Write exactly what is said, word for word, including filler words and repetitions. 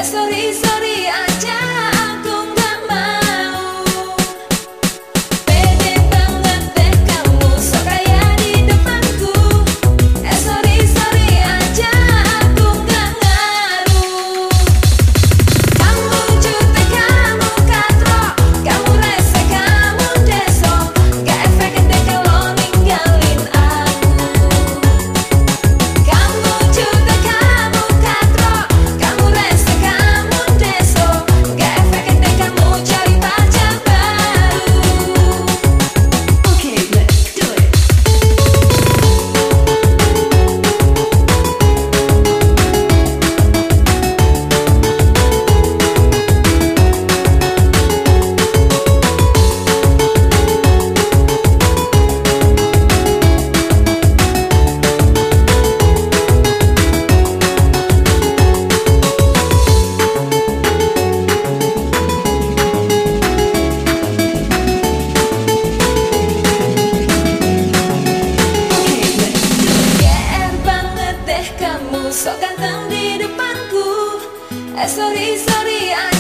sorry sorry aja, aku nggak mau. Pede banget deh kamu, sok kayak di depanku. Eh sorry sorry aja, aku nggak ngaruh. Kamu jutek, kamu katrok, kamu rese, kamu deso. Gak efek deh kalau ninggalin aku. Kamu jutek, kamu katrok, kamu rese, kamu deso. Gak efek deh kamu cari pacar baru. Okay, let's do it. G R banget deh kamu, sok ganteng di depanku. Eh sorry sorry